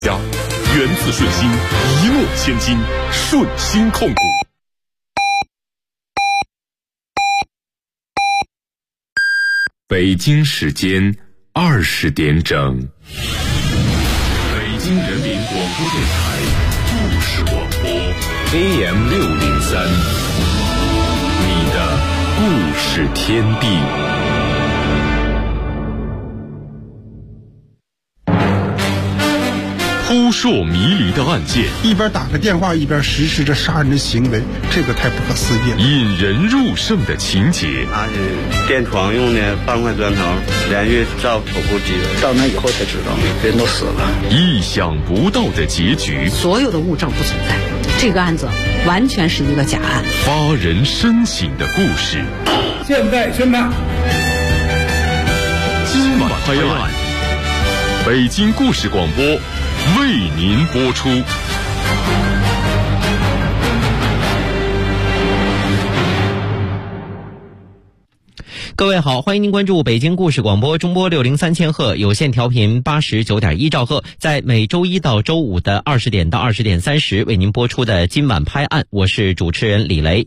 家源自顺心，一诺千金，顺心控股。北京时间20点整，北京人民广播电台故事广播 AM603，你的故事天地。扑朔迷离的案件， 一边打个电话一边实施着杀人的行为，这个太不可思议了。 引人入胜的情节， 拿是电床用的半块砖头，连续照头部机， 到那以后才知道人都死了。 意想不到的结局， 所有的物证不存在，这个案子完全是一个假案。 发人深省的故事， 现在宣判。 今晚拍案，北京故事广播为您播出。 各位好，欢迎您关注北京故事广播中波603千赫有线调频89.1兆赫，在每周一到周五的20点到20点30为您播出的今晚拍案，我是主持人李雷。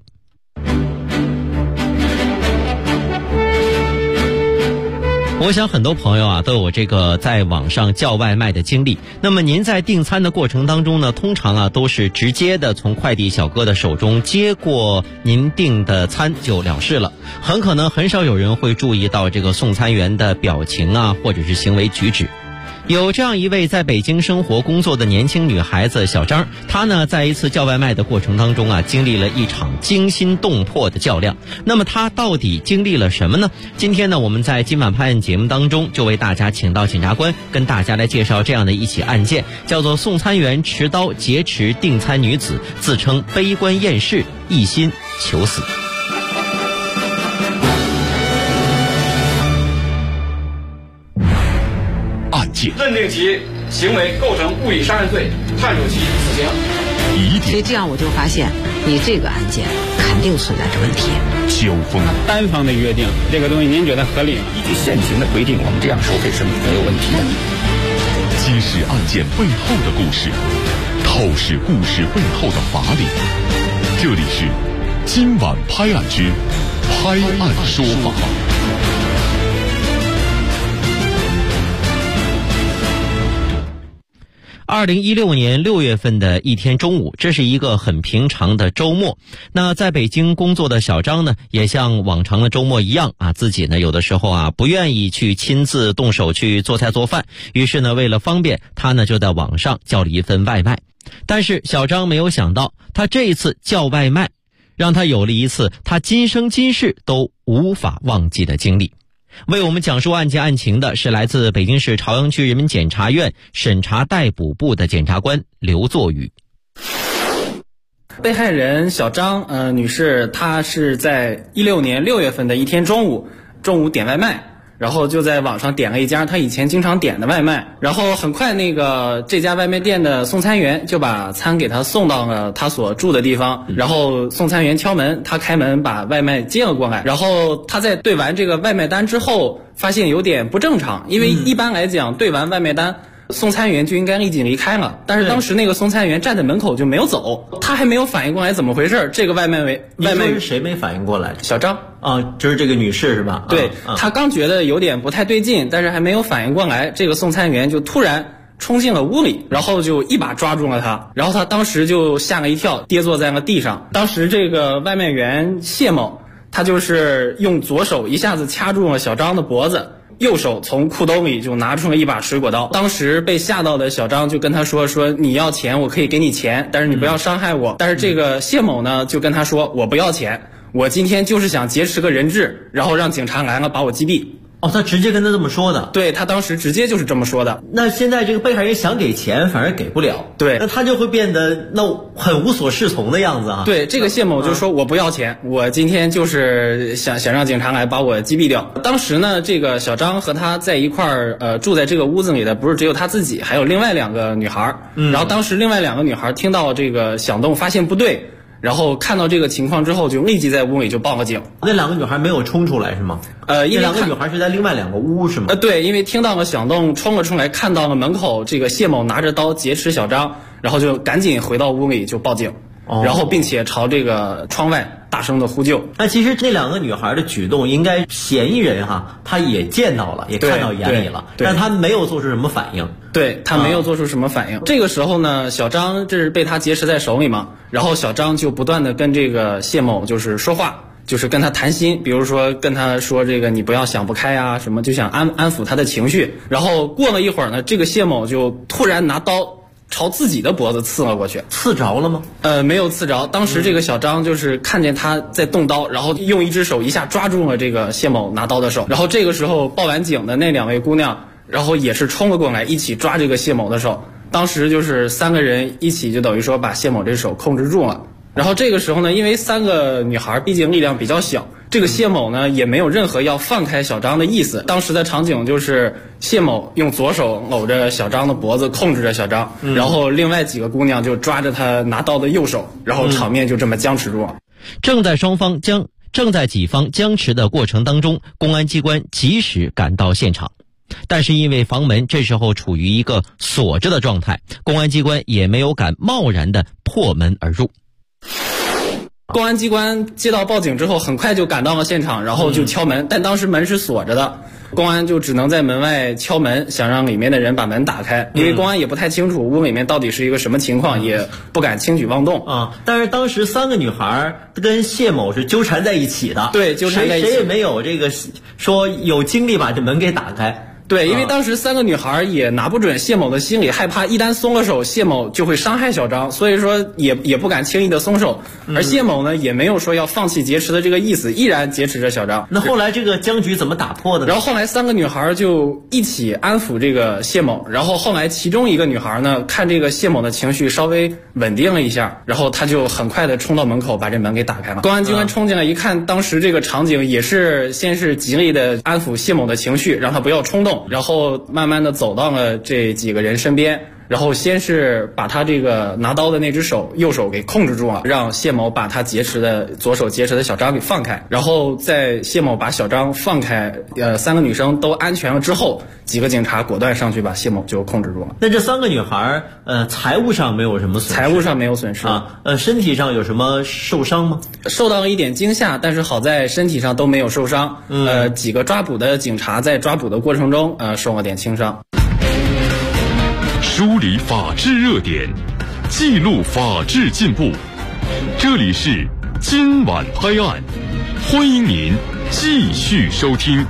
我想很多朋友都有这个在网上叫外卖的经历。那么您在订餐的过程当中呢，通常都是直接的从快递小哥的手中接过您订的餐就了事了，很可能很少有人会注意到这个送餐员的表情或者是行为举止。有这样一位在北京生活工作的年轻女孩子小张，她呢在一次叫外卖的过程当中经历了一场惊心动魄的较量。那么她到底经历了什么呢？今天呢我们在今晚拍案节目当中就为大家请到检察官跟大家来介绍这样的一起案件，叫做送餐员持刀劫持订餐女子，自称悲观厌世，一心求死。 认定其行为构成故意杀人罪，判处其死刑。 所以这样我就发现，你这个案件肯定存在着问题。 交锋， 单方的约定，这个东西您觉得合理吗？ 依据现行的规定，我们这样收费是没有问题的。 揭示案件背后的故事，透视故事背后的法理。这里是今晚拍案之拍案说法。 2016年6月份的一天中午，这是一个很平常的周末。那在北京工作的小张呢，也像往常的周末一样自己呢有的时候不愿意去亲自动手去做菜做饭，于是呢为了方便，他呢就在网上叫了一份外卖。但是小张没有想到，他这一次叫外卖让他有了一次他今生今世都无法忘记的经历。为我们讲述案件案情的是来自北京市朝阳区人民检察院审查逮捕部的检察官刘作宇。 被害人小张女士，她是在16年6月份的一天中午点外卖，然后就在网上点了一家她以前经常点的外卖，然后很快这家外卖店的送餐员就把餐给她送到了她所住的地方，然后送餐员敲门，她开门把外卖接了过来，然后她在对完这个外卖单之后发现有点不正常，因为一般来讲对完外卖单送餐员就应该立即离开了，但是当时那个送餐员站在门口就没有走，他还没有反应过来怎么回事。这个外卖是谁没反应过来？ 小张就是这个女士是吧？ 对，他刚觉得有点不太对劲，但是还没有反应过来，这个送餐员就突然冲进了屋里，然后就一把抓住了他，然后他当时就吓了一跳，跌坐在了地上。当时这个外卖员谢某，他就是用左手一下子掐住了小张的脖子，右手从裤兜里就拿出了一把水果刀。当时被吓到的小张就跟他说你要钱我可以给你钱，但是你不要伤害我。但是这个谢某呢就跟他说我不要钱，我今天就是想劫持个人质，然后让警察来了把我击毙。 他直接跟他这么说的？ 对，他当时直接就是这么说的。 那现在这个被害人想给钱反而给不了， 对， 那他就会变得很无所适从的样子对，这个谢某就说我不要钱，我今天就是想让警察来把我击毙掉。当时呢这个小张和他在一块儿住在这个屋子里的不是只有他自己，还有另外2个女孩。然后当时另外2个女孩听到这个响动发现不对， 然后看到这个情况之后，就立即在屋里就报了警。 那2个女孩没有冲出来是吗？因为2个女孩是在另外2个屋是吗？ 对，因为听到了响动，冲了出来，看到了门口这个谢某拿着刀劫持小张，然后就赶紧回到屋里就报警。然后并且朝这个窗外大声的呼救。 那其实这2个女孩的举动，应该嫌疑人他也见到了，也看到眼里了，但他没有做出什么反应。 对，他没有做出什么反应。这个时候呢，小张这是被他劫持在手里嘛，然后小张就不断的跟这个谢某就是说话，就是跟他谈心，比如说跟他说这个你不要想不开啊什么，就想安抚他的情绪。然后过了一会儿呢，这个谢某就突然拿刀朝自己的脖子刺了过去。 刺着了吗？ 没有刺着。当时这个小张就是看见他在动刀，然后用一只手一下抓住了这个谢某拿刀的手。然后这个时候报完警的那2位姑娘，然后也是冲了过来，一起抓这个谢某的手。当时就是3个人一起就等于说把谢某这手控制住了。然后这个时候呢，因为3个女孩毕竟力量比较小，这个谢某呢也没有任何要放开小张的意思。当时的场景就是谢某用左手搂着小张的脖子控制着小张，然后另外几个姑娘就抓着他拿刀的右手，然后场面就这么僵持住了。 正在己方僵持的过程当中，公安机关及时赶到现场。但是因为房门这时候处于一个锁着的状态，公安机关也没有敢贸然的破门而入。 公安机关接到报警之后，很快就赶到了现场，然后就敲门，但当时门是锁着的，公安就只能在门外敲门，想让里面的人把门打开，因为公安也不太清楚屋里面到底是一个什么情况，也不敢轻举妄动啊。但是当时3个女孩跟谢某是纠缠在一起的， 对，纠缠在一起， 谁也没有这个说有精力把这门给打开。 对，因为当时3个女孩也拿不准谢某的心理，害怕一旦松了手，谢某就会伤害小张，所以说也不敢轻易的松手。而谢某呢，也没有说要放弃劫持的这个意思，依然劫持着小张。 那后来这个僵局怎么打破的呢？ 然后后来3个女孩就一起安抚这个谢某，然后后来其中一个女孩呢，看这个谢某的情绪稍微稳定了一下，然后她就很快的冲到门口把这门给打开了。公安机关冲进来一看，当时这个场景也是先是极力的安抚谢某的情绪，让他不要冲动，然后慢慢的走到了这几个人身边，然后先是把他这个拿刀的那只右手给控制住了，让谢某把他左手劫持的小张给放开，然后在谢某把小张放开，3个女生都安全了之后，几个警察果断上去把谢某就控制住了。 那这3个女孩财务上没有什么损失？ 财务上没有损失啊。身体上有什么受伤吗？ 受到了一点惊吓，但是好在身体上都没有受伤。几个抓捕的警察在抓捕的过程中受了点轻伤。 梳理法治热点，记录法治进步。这里是今晚拍案，欢迎您继续收听。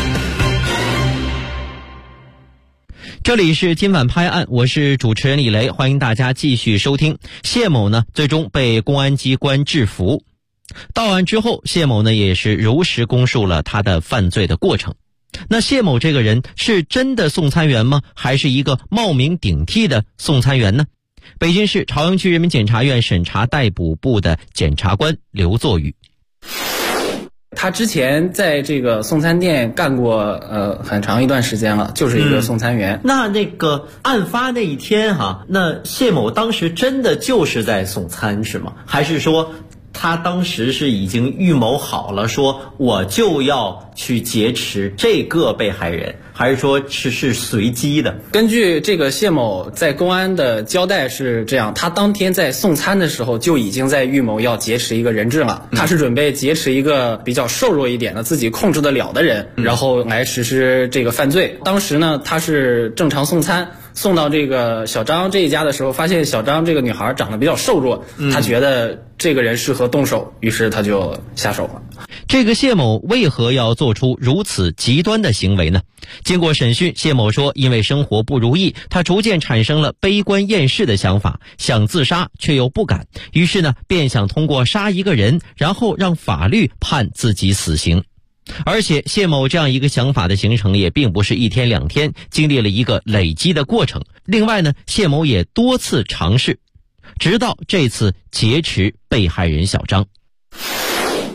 这里是今晚拍案，我是主持人李雷，欢迎大家继续收听。谢某呢，最终被公安机关制服。到案之后，谢某呢也是如实供述了他的犯罪的过程。那谢某这个人是真的送餐员吗？还是一个冒名顶替的送餐员呢？北京市朝阳区人民检察院审查逮捕部的检察官刘作宇。 他之前在这个送餐店干过很长一段时间了，就是一个送餐员。 那个案发那一天那谢某当时真的就是在送餐是吗？还是说他当时是已经预谋好了，说我就要去劫持这个被害人，还是说是随机的？ 根据这个谢某在公安的交代是这样，他当天在送餐的时候就已经在预谋要劫持一个人质了。他是准备劫持一个比较瘦弱一点的自己控制得了的人，然后来实施这个犯罪。当时呢，他是正常送餐，送到这个小张这一家的时候，发现小张这个女孩长得比较瘦弱，他觉得这个人适合动手，于是他就下手了。 这个谢某为何要做出如此极端的行为呢？经过审讯，谢某说，因为生活不如意，他逐渐产生了悲观厌世的想法，想自杀却又不敢，于是呢，便想通过杀一个人，然后让法律判自己死刑。而且谢某这样一个想法的形成也并不是1天2天，经历了一个累积的过程。另外呢，谢某也多次尝试，直到这次劫持被害人小张。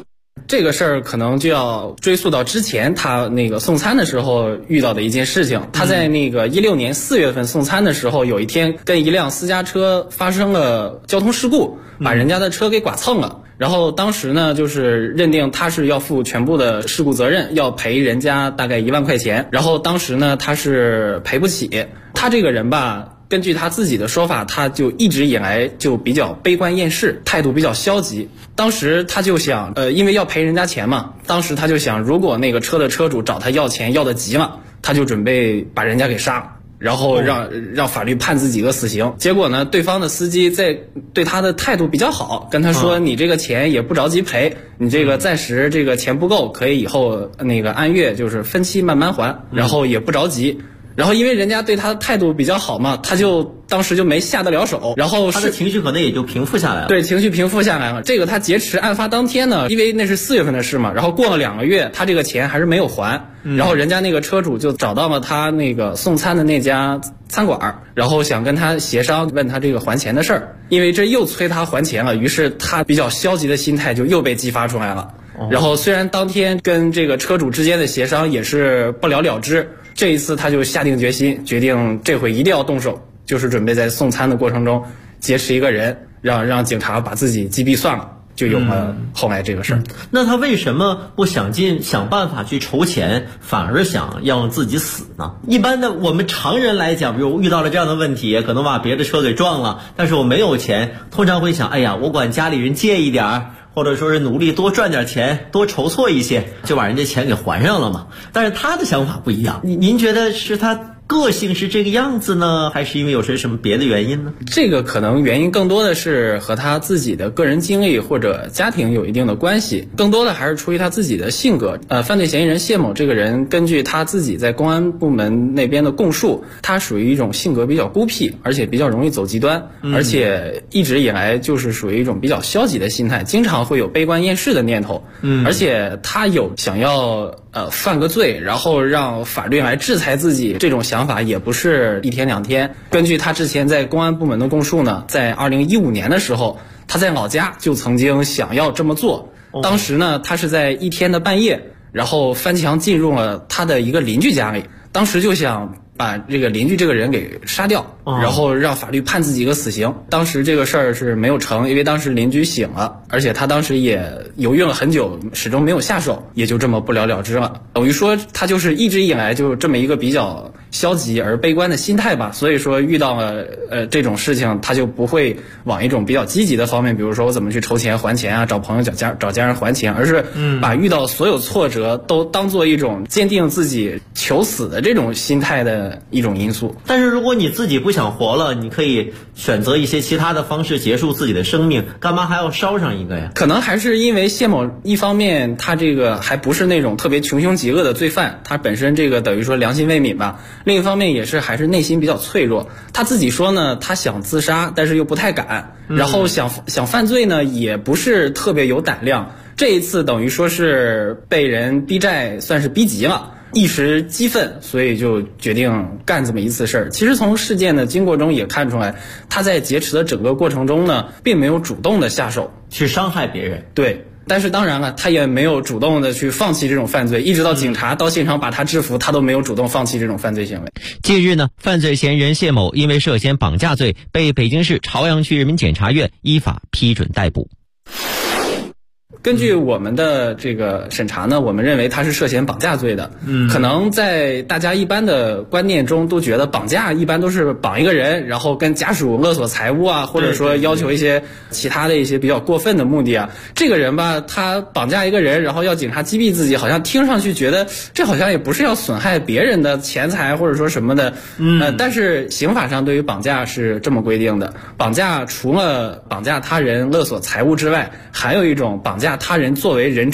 这个事儿可能就要追溯到之前他那个送餐的时候遇到的一件事情。他在那个16年4月份送餐的时候，有一天跟一辆私家车发生了交通事故，把人家的车给剐蹭了。然后当时呢，就是认定他是要负全部的事故责任，要赔人家大概1万块钱。然后当时呢，他是赔不起。他这个人吧，根据他自己的说法，他就一直以来就比较悲观厌世，态度比较消极。当时他就想，因为要赔人家钱嘛，当时他就想，如果那个车的车主找他要钱要得急了，他就准备把人家给杀了。然后让法律判自己个死刑。结果呢，对方的司机在对他的态度比较好，跟他说你这个钱也不着急赔，你这个暂时这个钱不够，可以以后那个按月就是分期慢慢还，然后也不着急。然后因为人家对他的态度比较好嘛，他就当时就没下得了手，然后他的情绪可能也就平复下来了。 对，情绪平复下来了。这个他劫持案发当天呢，因为那是4月份的事嘛，然后过了2个月，他这个钱还是没有还，然后人家那个车主就找到了他那个送餐的那家餐馆，然后想跟他协商，问他这个还钱的事儿。因为这又催他还钱了，于是他比较消极的心态就又被激发出来了。然后虽然当天跟这个车主之间的协商也是不了了之，这一次他就下定决心，决定这回一定要动手，就是准备在送餐的过程中劫持一个人，让警察把自己击毙算了，就有了后来这个事儿。 那他为什么不想办法去筹钱，反而想要自己死呢？一般的我们常人来讲，比如遇到了这样的问题，可能把别的车给撞了，但是我没有钱，通常会想，哎呀，我管家里人借一点儿，或者说是努力多赚点钱，多筹措一些，就把人家钱给还上了嘛。但是他的想法不一样，您觉得是他个性是这个样子呢，还是因为有什么别的原因呢？ 这个可能原因更多的是和他自己的个人经历或者家庭有一定的关系，更多的还是出于他自己的性格。犯罪嫌疑人谢某这个人，根据他自己在公安部门那边的供述，他属于一种性格比较孤僻，而且比较容易走极端，而且一直以来就是属于一种比较消极的心态，经常会有悲观厌世的念头。而且他有想要犯个罪，然后让法律来制裁自己这种想法也不是一天两天。根据他之前在公安部门的供述呢，在2015年的时候，他在老家就曾经想要这么做。当时呢，他是在一天的半夜，然后翻墙进入了他的一个邻居家里，当时就想把这个邻居这个人给杀掉，然后让法律判自己一个死刑。当时这个事儿是没有成，因为当时邻居醒了，而且他当时也犹豫了很久，始终没有下手，也就这么不了了之了。等于说他就是一直以来就这么一个比较消极而悲观的心态吧，所以说遇到了这种事情，他就不会往一种比较积极的方面，比如说我怎么去筹钱还钱啊，找朋友找家人还钱，而是把遇到所有挫折都当做一种坚定自己求死的这种心态的一种因素。 但是如果你自己不想活了，你可以选择一些其他的方式结束自己的生命，干嘛还要烧上一个呀？ 可能还是因为谢某一方面他这个还不是那种特别穷凶极恶的罪犯，他本身这个等于说良心未泯吧，另一方面也是还是内心比较脆弱。他自己说呢，他想自杀但是又不太敢，然后想犯罪呢也不是特别有胆量。这一次等于说是被人逼债，算是逼急了，一时激愤，所以就决定干这么一次事儿。其实从事件的经过中也看出来，他在劫持的整个过程中呢，并没有主动的下手去伤害别人。 对，但是当然了，他也没有主动的去放弃这种犯罪，一直到警察到现场把他制服，他都没有主动放弃这种犯罪行为。 近日呢，犯罪嫌疑人谢某因为涉嫌绑架罪，被北京市朝阳区人民检察院依法批准逮捕。 根据我们的这个审查呢，我们认为他是涉嫌绑架罪的。可能在大家一般的观念中都觉得绑架一般都是绑一个人，然后跟家属勒索财物啊，或者说要求一些其他的一些比较过分的目的啊。这个人吧，他绑架一个人，然后要警察击毙自己，好像听上去觉得这好像也不是要损害别人的钱财或者说什么的。但是刑法上对于绑架是这么规定的，绑架除了绑架他人勒索财物之外，还有一种绑架他人作为人质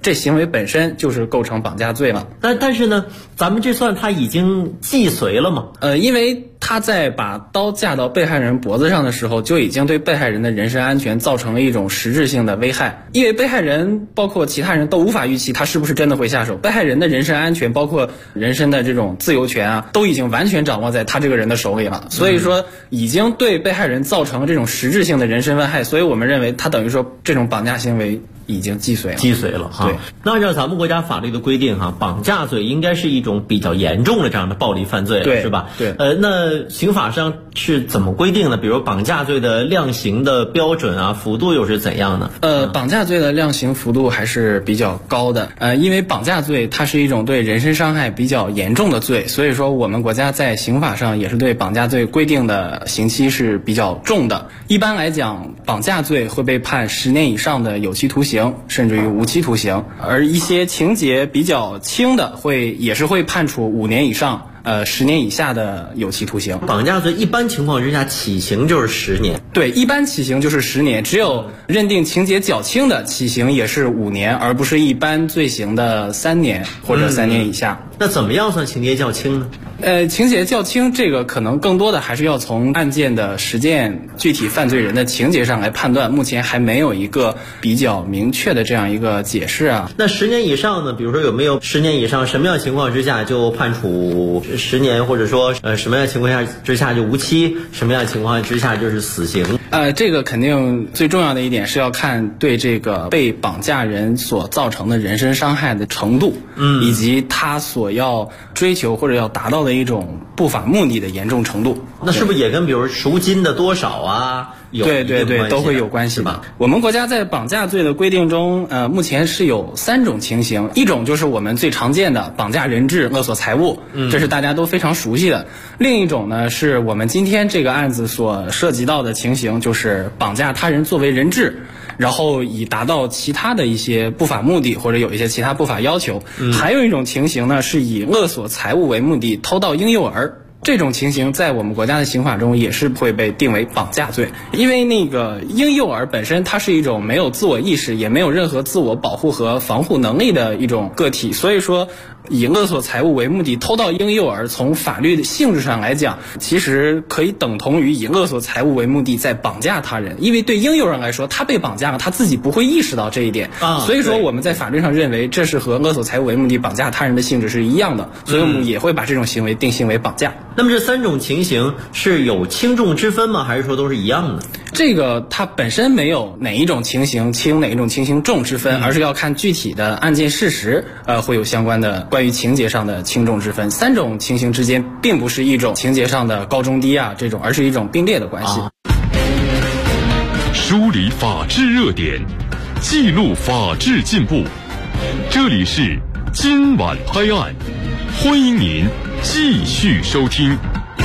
这行为本身就是构成绑架罪了。 但是呢，咱们这算他已经既遂了吗？ 因为他在把刀架到被害人脖子上的时候，就已经对被害人的人身安全造成了一种实质性的危害。因为被害人包括其他人都无法预期他是不是真的会下手，被害人的人身安全包括人身的这种自由权啊，都已经完全掌握在他这个人的手里了。所以说已经对被害人造成了这种实质性的人身危害，所以我们认为他等于说这种绑架行为已经既遂了哈。对，那按照咱们国家法律的规定哈，绑架罪应该是一种比较严重的这样的暴力犯罪， 对， 是吧？ 对。 那刑法上是怎么规定的？比如绑架罪的量刑的标准啊，幅度又是怎样的？ 绑架罪的量刑幅度还是比较高的。因为绑架罪它是一种对人身伤害比较严重的罪，所以说我们国家在刑法上也是对绑架罪规定的刑期是比较重的。一般来讲，绑架罪会被判10年以上的有期徒刑，甚至于无期徒刑，而一些情节比较轻的也是会判处5年以上10年以下的有期徒刑。 绑架罪一般情况之下起刑就是10年。 对，一般起刑就是10年，只有认定情节较轻的起刑也是5年，而不是一般罪行的3年或者3年以下。 那怎么样算情节较轻呢？ 情节较轻，这个可能更多的还是要从案件的实践、具体犯罪人的情节上来判断，目前还没有一个比较明确的这样一个解释啊。 那10年以上呢？比如说有没有10年以上，什么样情况之下就判处10年，或者说什么样情况之下就无期，什么样情况之下就是死刑？ 这个肯定最重要的一点是要看对这个被绑架人所造成的人身伤害的程度，以及他所要追求或者要达到的一种不法目的的严重程度。 那是不是也跟比如赎金的多少啊？ 对，都会有关系吧。我们国家在绑架罪的规定中，目前是有3种情形，一种就是我们最常见的绑架人质、勒索财物，这是大家都非常熟悉的。另一种呢，是我们今天这个案子所涉及到的情形，就是绑架他人作为人质，然后以达到其他的一些不法目的或者有一些其他不法要求。还有一种情形呢，是以勒索财物为目的偷盗婴幼儿。这种情形在我们国家的刑法中也是会被定为绑架罪，因为那个婴幼儿本身它是一种没有自我意识也没有任何自我保护和防护能力的一种个体，所以说以勒索财物为目的偷盗婴幼儿，从法律的性质上来讲，其实可以等同于以勒索财物为目的在绑架他人。因为对婴幼儿来说，他被绑架了，他自己不会意识到这一点，所以说我们在法律上认为这是和勒索财物为目的绑架他人的性质是一样的，所以我们也会把这种行为定性为绑架。 那么这3种情形是有轻重之分吗？还是说都是一样的？ 这个它本身没有哪一种情形轻，哪一种情形重之分，而是要看具体的案件事实，会有相关的关于情节上的轻重之分。3种情形之间并不是一种情节上的高中低啊这种，而是一种并列的关系。 梳理法治热点，记录法治进步。这里是今晚拍案，欢迎您继续收听。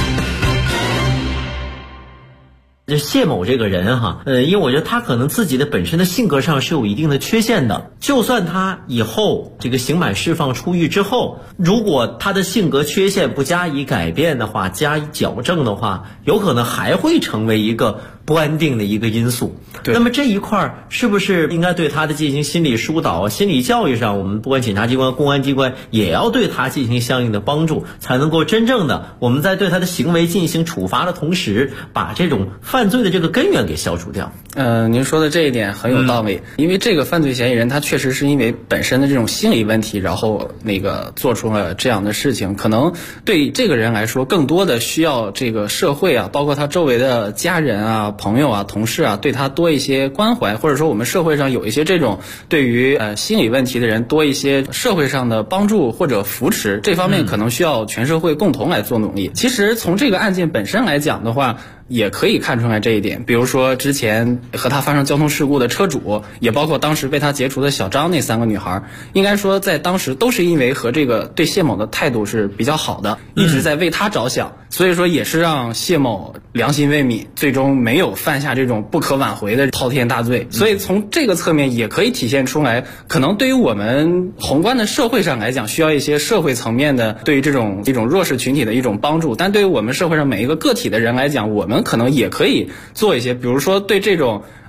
这谢某这个人哈，因为我觉得他可能自己的本身的性格上是有一定的缺陷的。就算他以后这个刑满释放出狱之后，如果他的性格缺陷不加以改变的话，加以矫正的话，有可能还会成为一个不安定的一个因素。那么这一块是不是应该对他的进行心理疏导、心理教育上，我们不管检察机关、公安机关也要对他进行相应的帮助，才能够真正的我们在对他的行为进行处罚的同时，把这种犯罪的这个根源给消除掉。 您说的这一点很有道理，因为这个犯罪嫌疑人他确实是因为本身的这种心理问题，然后做出了这样的事情，可能对这个人来说，更多的需要这个社会啊，包括他周围的家人啊、朋友啊、同事啊，对他多一些关怀，或者说我们社会上有一些这种对于心理问题的人多一些社会上的帮助或者扶持，这方面可能需要全社会共同来做努力。其实从这个案件本身来讲的话，也可以看出来这一点。比如说之前和他发生交通事故的车主，也包括当时被他劫除的小张那3个女孩，应该说在当时都是因为和这个对谢某的态度是比较好的，一直在为他着想，所以说也是让谢某良心未泯，最终没有犯下这种不可挽回的滔天大罪。所以从这个侧面也可以体现出来，可能对于我们宏观的社会上来讲，需要一些社会层面的对于这种一种弱势群体的一种帮助，但对于我们社会上每一个个体的人来讲，我们可能也可以做一些，比如说对这种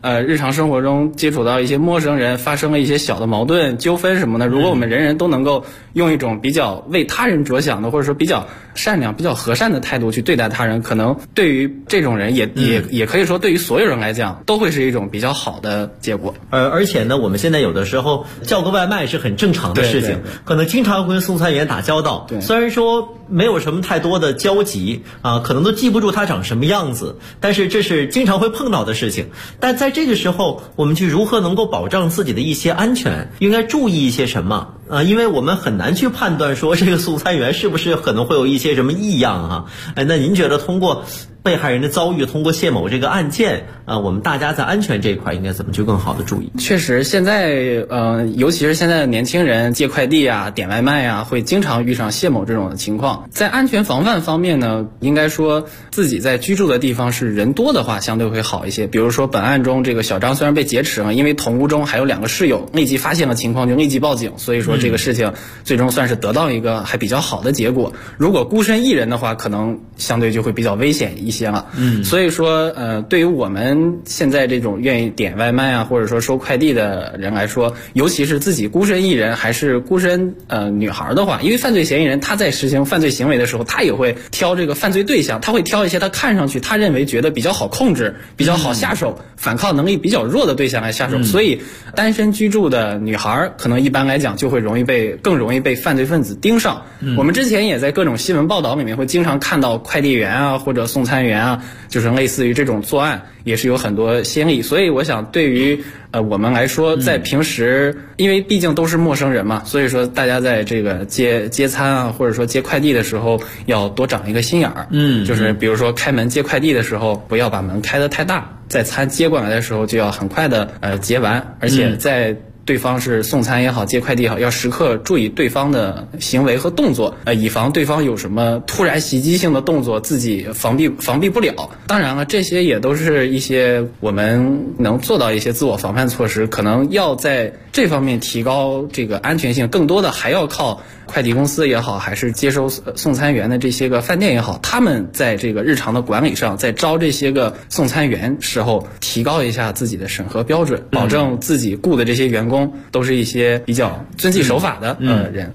日常生活中接触到一些陌生人，发生了一些小的矛盾纠纷什么的，如果我们人人都能够用一种比较为他人着想的，或者说比较善良比较和善的态度去对待他人，可能对于这种人也可以说对于所有人来讲都会是一种比较好的结果。 而且呢，我们现在有的时候叫个外卖是很正常的事情，可能经常会跟送餐员打交道，虽然说没有什么太多的交集啊，可能都记不住他长什么样子，但是这是经常会碰到的事情。但在这个时候，我们去如何能够保障自己的一些安全，应该注意一些什么啊？因为我们很难去判断说这个送餐员是不是可能会有一些什么异样啊。那您觉得通过被害人的遭遇，通过谢某这个案件我们大家在安全这一块应该怎么去更好的注意？ 确实现在尤其是现在的年轻人借快递啊点外卖啊，会经常遇上谢某这种的情况。在安全防范方面呢，应该说自己在居住的地方是人多的话相对会好一些。比如说本案中这个小张虽然被劫持了，因为同屋中还有2个室友，立即发现了情况就立即报警，所以说这个事情最终算是得到一个还比较好的结果。如果孤身一人的话，可能相对就会比较危险一些了。所以说对于我们现在这种愿意点外卖啊或者说收快递的人来说，尤其是自己孤身一人还是孤身女孩的话，因为犯罪嫌疑人他在实行犯罪行为的时候，他也会挑这个犯罪对象，他会挑一些他看上去他认为觉得比较好控制比较好下手反抗能力比较弱的对象来下手。所以单身居住的女孩可能一般来讲就会更容易被犯罪分子盯上。我们之前也在各种新闻报道里面会经常看到快递员啊或者送餐员啊，就是类似于这种作案也是有很多先例。所以我想对于我们来说，在平时因为毕竟都是陌生人嘛，所以说大家在这个接餐啊或者说接快递的时候要多长一个心眼儿。就是比如说开门接快递的时候不要把门开得太大，在餐接过来的时候就要很快的接完，而且在对方是送餐也好接快递也好，要时刻注意对方的行为和动作，以防对方有什么突然袭击性的动作自己防避不了。当然了，这些也都是一些我们能做到一些自我防范措施，可能要在这方面提高这个安全性，更多的还要靠快递公司也好还是接收送餐员的这些个饭店也好，他们在这个日常的管理上，在招这些个送餐员时候提高一下自己的审核标准，保证自己雇的这些员工都是一些比较遵纪守法的人。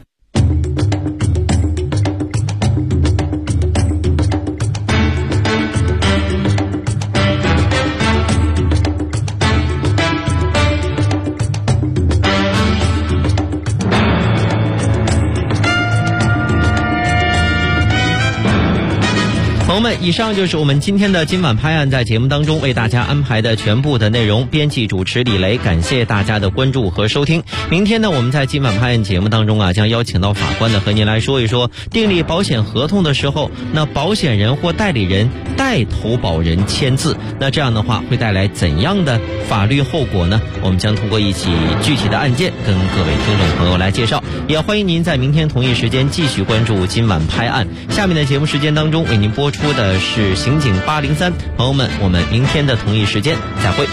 朋友们，以上就是我们今天的今晚拍案在节目当中为大家安排的全部的内容。编辑主持李雷，感谢大家的关注和收听。明天呢，我们在今晚拍案节目当中将邀请到法官呢和您来说一说订立保险合同的时候，那保险人或代理人代投保人签字，那这样的话会带来怎样的法律后果呢？我们将通过一起具体的案件跟各位听众朋友来介绍，也欢迎您在明天同一时间继续关注今晚拍案。下面的节目时间当中为您播出的是刑警803，朋友们，我们明天的同一时间再会。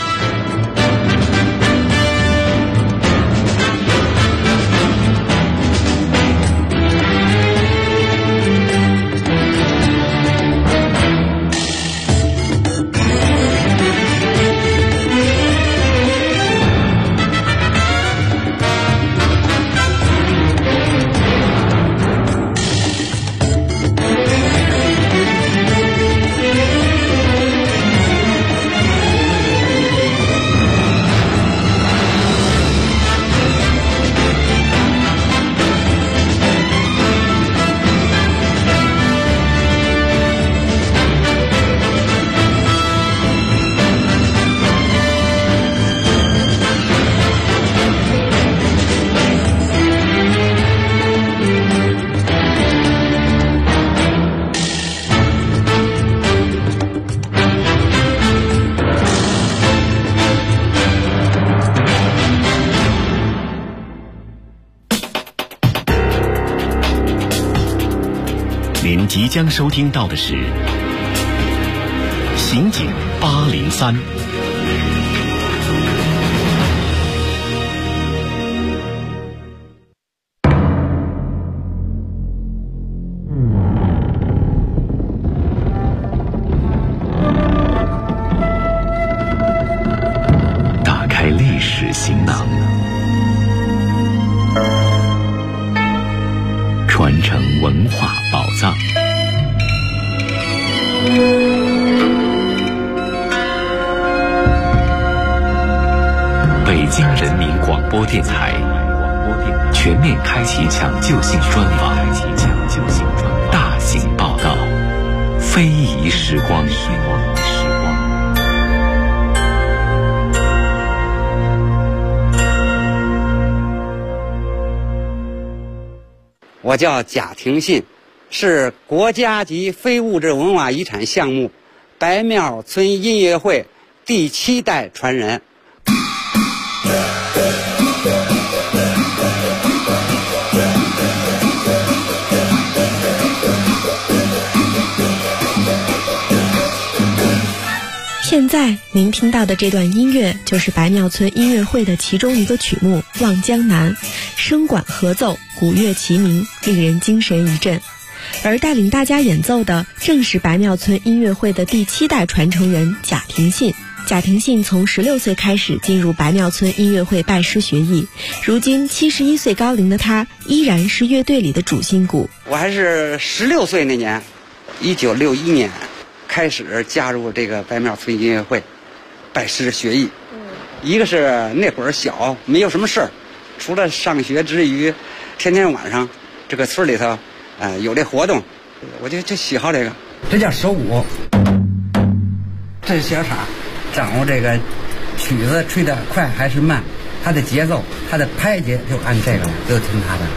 您即将收听到的是刑警803。 史行囊，传承文化宝藏。北京人民广播电台全面开启抢救性专访，大型报道，非遗时光。 我叫贾廷信，是国家级非物质文化遗产项目白庙村音乐会第7代传人。 现在您听到的这段音乐就是白庙村音乐会的其中一个曲目《望江南》，声管合奏，鼓乐齐鸣，令人精神一振。而带领大家演奏的正是白庙村音乐会的第7代传承人贾廷信。贾廷信从16岁开始进入白庙村音乐会拜师学艺，如今71岁高龄的他依然是乐队里的主心骨。 我还是16岁那年，1961年开始加入这个白庙村音乐会，拜师学艺。一个是那会儿小，没有什么事儿，除了上学之余，天天晚上这个村里头，有这活动，我就喜好这个。 这叫手鼓，这是小叉，掌握这个曲子吹得快还是慢，它的节奏，它的拍节就按这个，就听它的。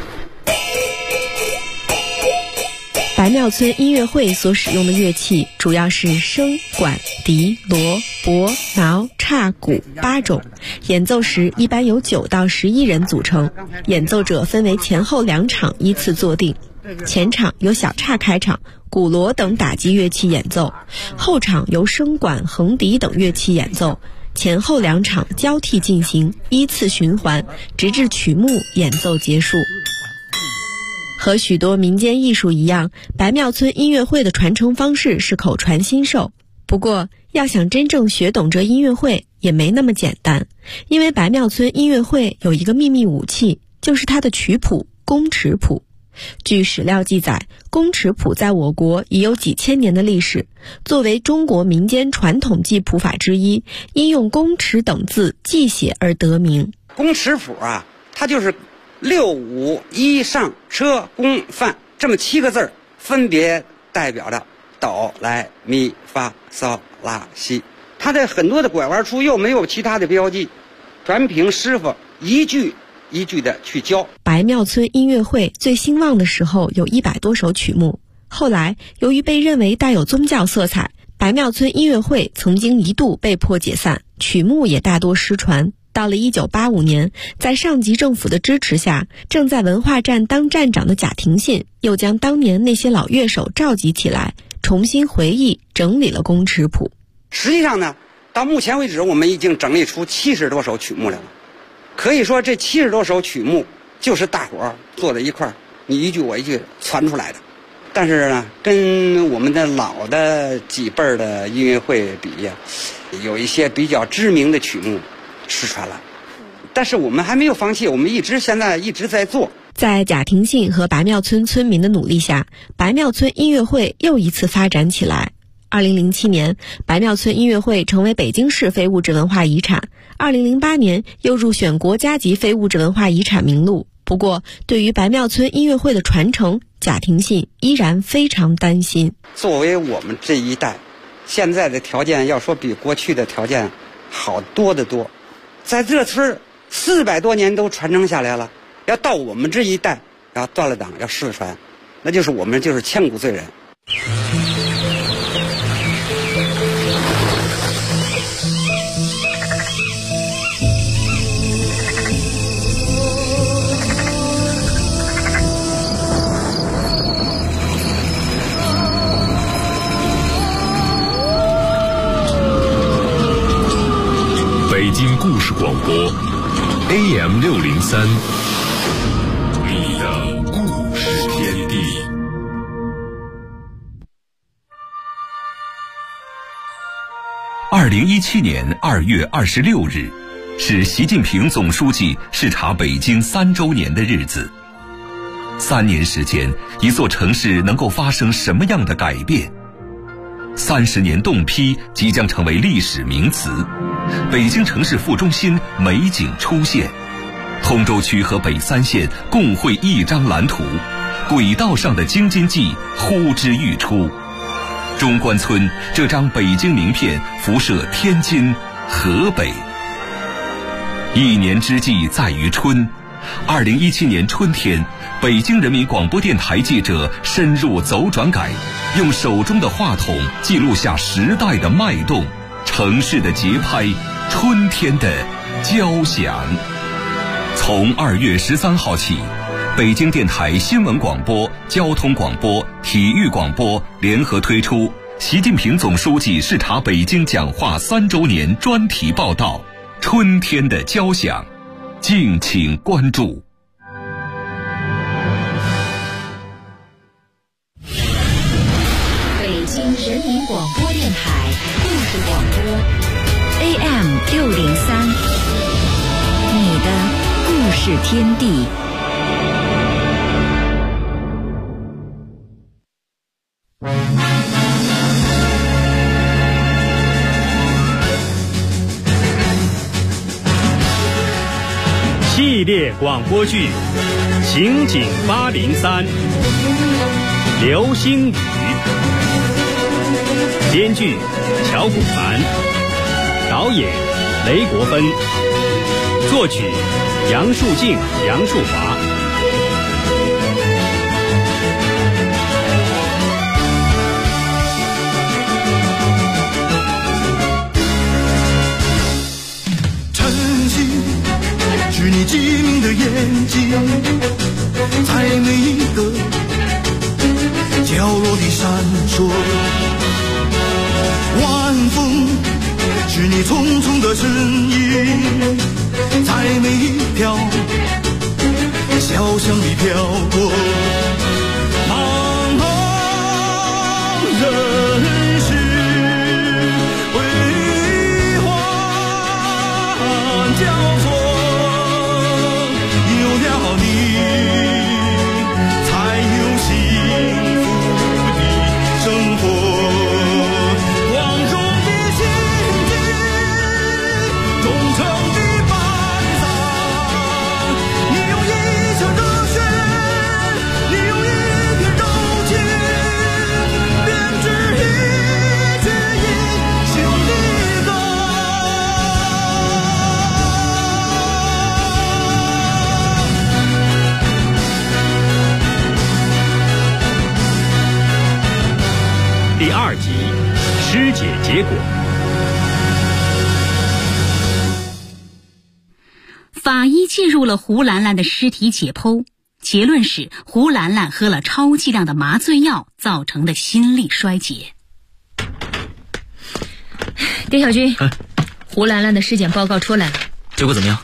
白庙村音乐会所使用的乐器主要是笙、管、笛、锣、钹、挠、叉、鼓8种，演奏时一般由9到11人组成，演奏者分为前后2场依次坐定，前场由小叉开场，鼓锣等打击乐器演奏，后场由笙管、横笛等乐器演奏，前后2场交替进行，依次循环，直至曲目演奏结束。和许多民间艺术一样，白庙村音乐会的传承方式是口传心授。不过，要想真正学懂这音乐会也没那么简单，因为白庙村音乐会有一个秘密武器，就是它的曲谱宫尺谱。据史料记载，宫尺谱在我国已有几千年的历史，作为中国民间传统记谱法之一，因用宫尺等字记写而得名。 宫尺谱啊，它就是6、5、1上车宫范这么7个字，分别代表着哆来咪发嗦拉西。它的很多的拐弯处又没有其他的标记，全凭师傅一句一句的去教。 白庙村音乐会最兴旺的时候有100多首曲目，后来由于被认为带有宗教色彩，白庙村音乐会曾经一度被迫解散，曲目也大多失传。到了1985年，在上级政府的支持下，正在文化站当站长的贾廷信又将当年那些老乐手召集起来，重新回忆整理了宫尺谱。 实际上呢，到目前为止我们已经整理出70多首曲目来了。可以说这70多首曲目就是大伙儿坐在一块儿，你一句我一句传出来的。但是呢，跟我们的老的几辈儿的音乐会比呀，有一些比较知名的曲目失传了，但是我们还没有放弃，我们现在一直在做。 在贾廷信和白庙村村民的努力下，白庙村音乐会又一次发展起来。2007年，白庙村音乐会成为北京市非物质文化遗产，2008年又入选国家级非物质文化遗产名录。不过，对于白庙村音乐会的传承，贾廷信依然非常担心。 作为我们这一代，现在的条件要说比过去的条件好多得多。在这村400多年都传承下来了，要到我们这一代要断了档要失传，那就是我们就是千古罪人。 北京故事广播 AM603， 你的故事天地。2017年2月26日， 是习近平总书记视察北京3周年的日子。3年时间，一座城市能够发生什么样的改变？30年冻批即将成为历史名词，北京城市副中心美景出现，通州区和北3县共绘一张蓝图，轨道上的京津冀呼之欲出。中关村这张北京名片辐射天津、河北。一年之计在于春，2017年春天，北京人民广播电台记者深入走转改，用手中的话筒记录下时代的脉动、城市的节拍、春天的交响。从2月13号起，北京电台新闻广播、交通广播、体育广播联合推出习近平总书记视察北京讲话3周年专题报道《春天的交响》，敬请关注。 北京人民广播电台故事广播 AM603，你的故事天地。 系列广播剧《刑警803》，流星雨，编剧乔古凡，导演雷国芬，作曲杨树静、杨树华。 是你机灵的眼睛，在每一个角落里闪烁。晚风是你匆匆的身影，在每一条小巷里飘过。茫茫人世辉煌交错，有了你，才有幸福的生活。光荣的心境，忠诚的班长，你用一腔热血，你用一片柔情，编织一曲英雄的歌。 第2集，尸检结果。 法医介入了胡兰兰的尸体解剖，结论是胡兰兰喝了超剂量的麻醉药造成的心力衰竭。 丁小军，胡兰兰的尸检报告出来了， 结果怎么样？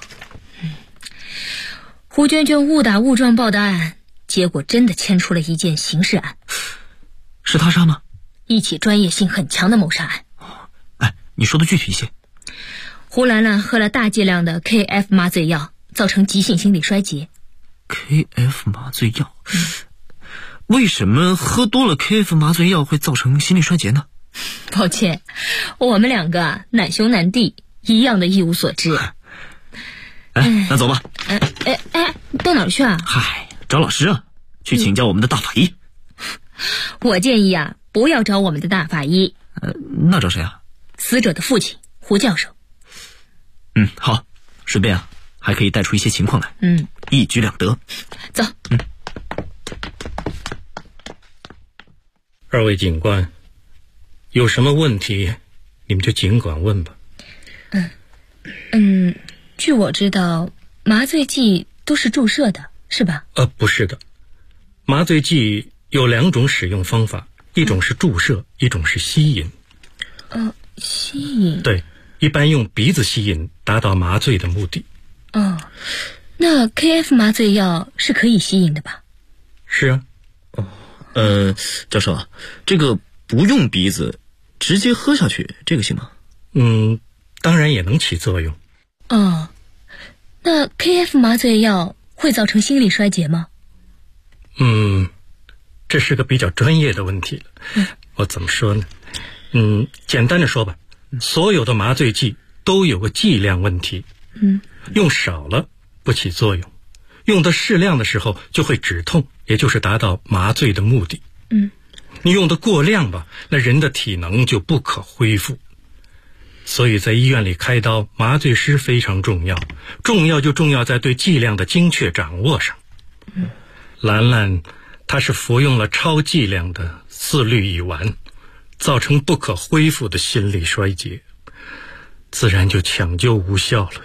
胡娟娟误打误撞报的案，结果真的牵出了一件刑事案。 是他杀吗？ 一起专业性很强的谋杀案。 哎，你说的具体一些。 胡兰兰喝了大剂量的 KF 麻醉药，造成急性心力衰竭。 KF 麻醉药？为什么喝多了 KF 麻醉药会造成心力衰竭呢？ 抱歉，我们两个难兄难弟，一样的一无所知。 哎，那走吧。 到哪儿去啊？ 嗨，找老师啊，去请教我们的大法医。 我建议啊，不要找我们的大法医。 那找谁啊？ 死者的父亲胡教授。 好，顺便啊，还可以带出一些情况来。一举两得。 走。 2位警官，有什么问题你们就尽管问吧。 据我知道，麻醉剂都是注射的，是吧？ 不是的，麻醉剂有2种使用方法，一种是注射，一种是吸引。 吸引？ 对，一般用鼻子吸引，达到麻醉的目的。 那 KF 麻醉药是可以吸引的吧？ 是啊。 教授啊，这个不用鼻子直接喝下去，这个行吗？ 当然也能起作用。 哦，那 KF 麻醉药会造成心力衰竭吗？ 这是个比较专业的问题了。我怎么说呢？简单的说吧，所有的麻醉剂都有个剂量问题。用少了不起作用，用的适量的时候就会止痛，也就是达到麻醉的目的。你用的过量吧，那人的体能就不可恢复。所以在医院里开刀，麻醉师非常重要，重要就重要在对剂量的精确掌握上。兰兰她是服用了超剂量的4氯乙烷，造成不可恢复的心力衰竭，自然就抢救无效了。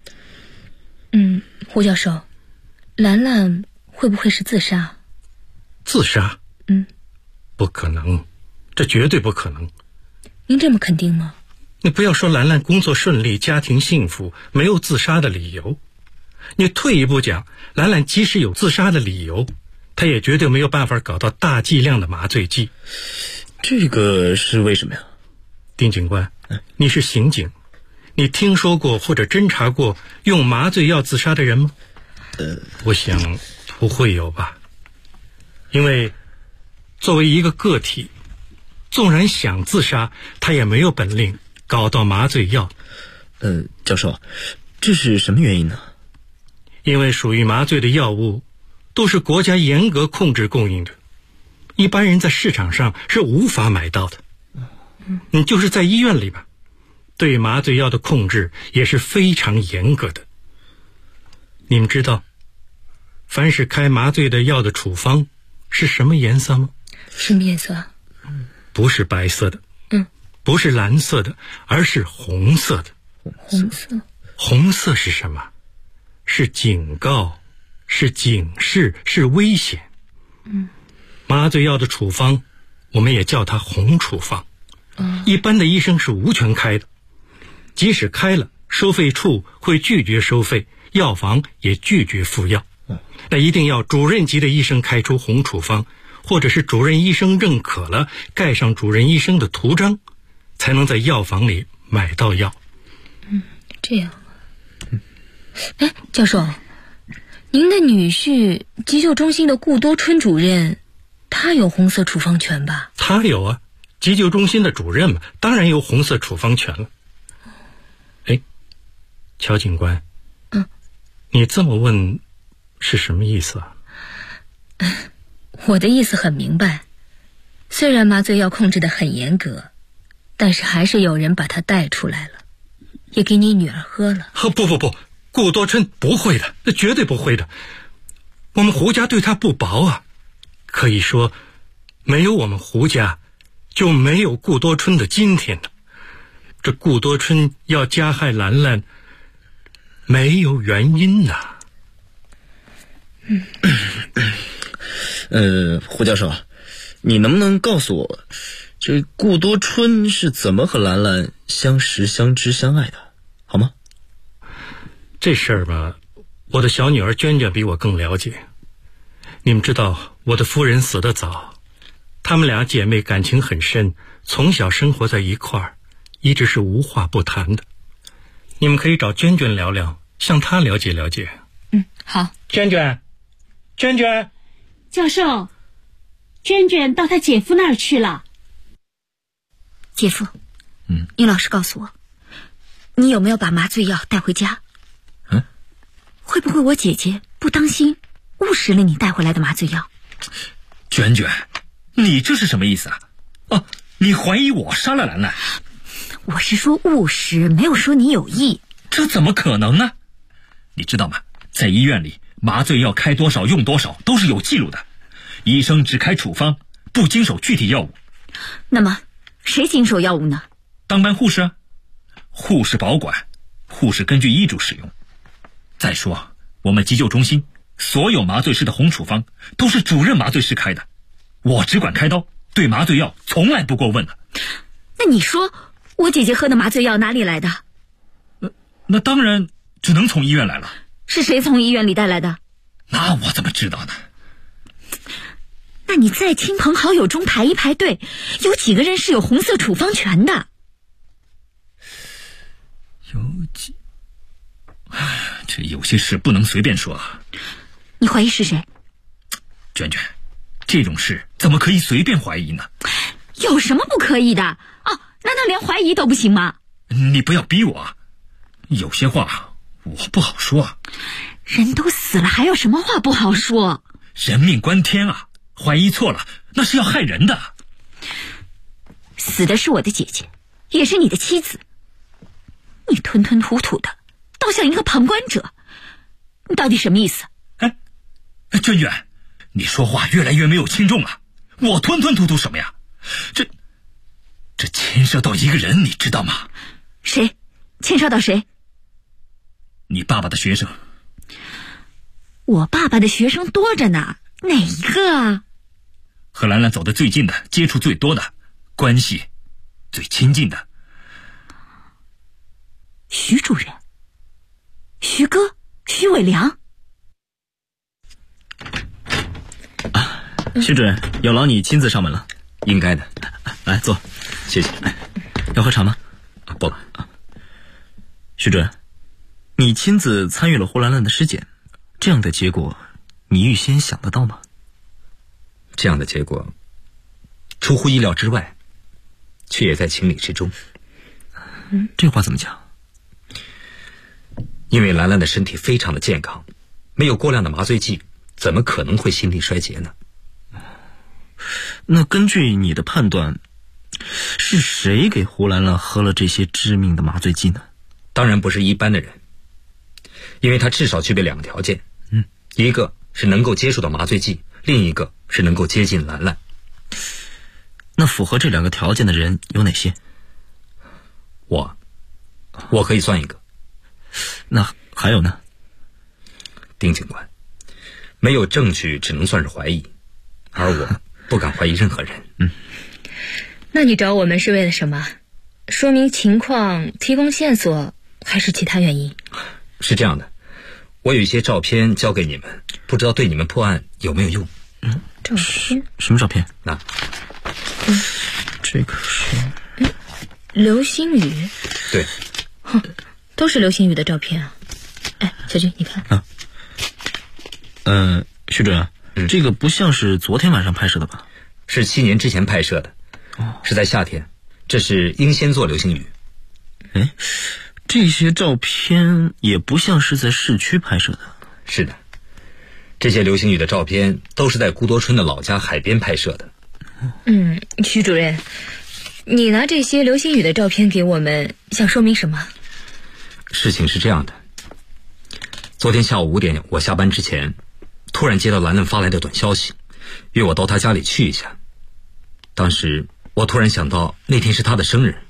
胡教授，兰兰会不会是自杀？ 自杀？不可能，这绝对不可能。 您这么肯定吗？ 你不要说兰兰工作顺利，家庭幸福，没有自杀的理由。你退一步讲，兰兰即使有自杀的理由，她也绝对没有办法搞到大剂量的麻醉剂。 这个是为什么呀？ 丁警官，你是刑警，你听说过或者侦查过用麻醉药自杀的人吗？我想不会有吧。因为作为一个个体，纵然想自杀，他也没有本领搞到麻醉药。 教授，这是什么原因呢？ 因为属于麻醉的药物都是国家严格控制供应的，一般人在市场上是无法买到的。你就是在医院里吧，对麻醉药的控制也是非常严格的。你们知道凡是开麻醉的药的处方是什么颜色吗？ 什么颜色？ 不是白色的，不是蓝色的，而是红色的。 红色？ 红色是什么？是警告，是警示，是危险。麻醉药的处方我们也叫它红处方。一般的医生是无权开的，即使开了，收费处会拒绝收费，药房也拒绝付药。那一定要主任级的医生开出红处方，或者是主任医生认可了，盖上主任医生的图章，才能在药房里买到药。 这样。教授，您的女婿急救中心的顾多春主任，他有红色处方权吧？ 他有啊，急救中心的主任嘛，当然有红色处方权了。乔警官，你这么问是什么意思啊？ 我的意思很明白，虽然麻醉药控制得很严格，但是还是有人把它带出来了，也给你女儿喝了。 不，顾多春不会的，绝对不会的。我们胡家对他不薄啊，可以说没有我们胡家就没有顾多春的今天的。这顾多春要加害兰兰没有原因呐。 胡教授，你能不能告诉我，这顾多春是怎么和兰兰相识、相知、相爱的，好吗？ 这事儿吧，我的小女儿娟娟比我更了解。你们知道，我的夫人死得早，她们俩姐妹感情很深，从小生活在一块儿，一直是无话不谈的。你们可以找娟娟聊聊，向她了解了解。 好。 娟娟， 教授，娟娟到她姐夫那儿去了。 姐夫，你老实告诉我，你有没有把麻醉药带回家？会不会我姐姐不当心误食了你带回来的麻醉药？ 娟娟，你这是什么意思啊？你怀疑我杀了兰兰？ 我是说误食，没有说你有意。 这怎么可能呢？你知道吗？在医院里，麻醉药开多少用多少都是有记录的，医生只开处方，不经手具体药物。 那么谁经手药物呢？ 当班护士啊，护士保管，护士根据医嘱使用。再说我们急救中心所有麻醉师的红处方都是主任麻醉师开的，我只管开刀，对麻醉药从来不过问的。 那你说我姐姐喝的麻醉药哪里来的？ 那当然只能从医院来了。 是谁从医院里带来的？ 那我怎么知道呢？ 那你在亲朋好友中排一排队，有几个人是有红色处方权的？ 这有些事不能随便说。 你怀疑是谁？ 娟娟，这种事怎么可以随便怀疑呢？ 有什么不可以的？哦，难道连怀疑都不行吗？ 你不要逼我，有些话我不好说。 人都死了，还有什么话不好说？ 人命关天啊，怀疑错了，那是要害人的。 死的是我的姐姐，也是你的妻子。你吞吞吐吐的，倒像一个旁观者。你到底什么意思？ 娟娟，你说话越来越没有轻重了。我吞吞吐吐什么呀？这牵涉到一个人，你知道吗？ 谁？牵涉到谁？ 你爸爸的学生。 我爸爸的学生多着呢，哪一个啊？ 和兰兰走得最近的，接触最多的，关系最亲近的。 徐主任，徐哥，徐伟良。 徐主任，有劳你亲自上门了。 应该的。 来坐， 谢谢。 要喝茶吗？ 不了。 徐主任，你亲自参与了胡兰兰的尸检，这样的结果，你预先想得到吗？ 这样的结果，出乎意料之外，却也在情理之中。 这话怎么讲？ 因为兰兰的身体非常的健康，没有过量的麻醉剂，怎么可能会心力衰竭呢？ 那根据你的判断，是谁给胡兰兰喝了这些致命的麻醉剂呢？ 当然不是一般的人，因为他至少具备2个条件。一个是能够接触到麻醉剂，另一个是能够接近兰兰。 那符合这2个条件的人有哪些？ 我可以算一个。 那还有呢？ 丁警官，没有证据只能算是怀疑，而我不敢怀疑任何人。 那你找我们是为了什么？说明情况，提供线索，还是其他原因？ 是这样的，我有一些照片交给你们，不知道对你们破案有没有用。 照片？ 什么照片？ 这个是流星雨。 对。 都是流星雨的照片啊。哎，小军你看。 徐主任，这个不像是昨天晚上拍摄的吧？ 是7年之前拍摄的。是在夏天。这是英仙座流星雨。 这些照片也不像是在市区拍摄的。 是的，这些流星雨的照片都是在顾多春的老家海边拍摄的。 徐主任，你拿这些流星雨的照片给我们，想说明什么？ 事情是这样的，昨天下午5点，我下班之前突然接到兰兰发来的短消息，约我到她家里去一下。当时我突然想到那天是她的生日。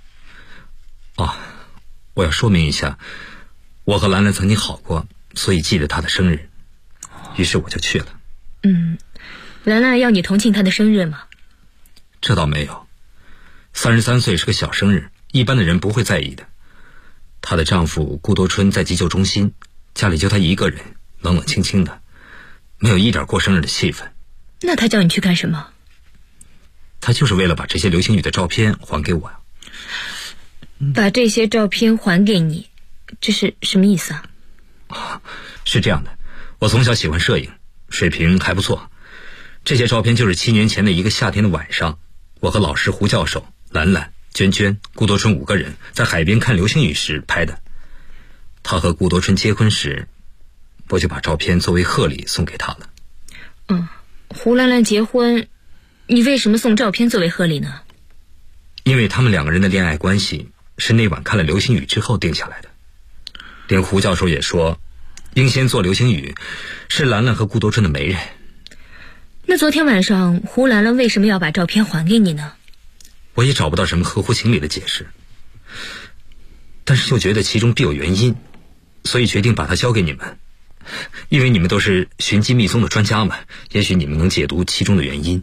我要说明一下，我和兰兰曾经好过，所以记得她的生日，于是我就去了。 兰兰要你同庆她的生日吗？ 这倒没有，33岁是个小生日，一般的人不会在意的。她的丈夫顾多春在急救中心，家里就她一个人，冷冷清清的，没有一点过生日的气氛。 那她叫你去干什么？ 她就是为了把这些流星雨的照片还给我呀。 把这些照片还给你，这是什么意思啊？ 是这样的，我从小喜欢摄影，水平还不错。这些照片就是7年前的一个夏天的晚上，我和老师胡教授、兰兰、娟娟、顾多春5个人在海边看流星雨时拍的。他和顾多春结婚时，我就把照片作为贺礼送给他了。 胡兰兰结婚，你为什么送照片作为贺礼呢？ 因为他们2个人的恋爱关系是那晚看了流星雨之后定下来的。连胡教授也说，英仙座流星雨是兰兰和顾多春的媒人。 那昨天晚上胡兰兰为什么要把照片还给你呢？ 我也找不到什么合乎情理的解释，但是又觉得其中必有原因，所以决定把它交给你们。因为你们都是寻机密踪的专家嘛，也许你们能解读其中的原因。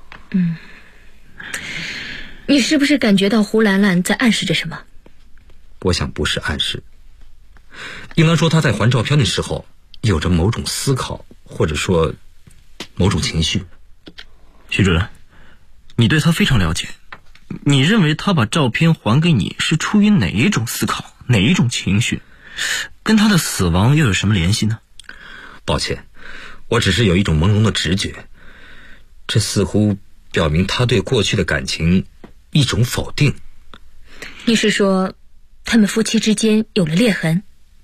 你是不是感觉到胡兰兰在暗示着什么？ 我想不是暗示，应当说她在还照片的时候有着某种思考，或者说某种情绪。 徐主任，你对她非常了解，你认为她把照片还给你是出于哪一种思考，哪一种情绪？ 跟他的死亡又有什么联系呢？ 抱歉，我只是有一种朦胧的直觉，这似乎表明他对过去的感情一种否定。 你是说他们夫妻之间有了裂痕？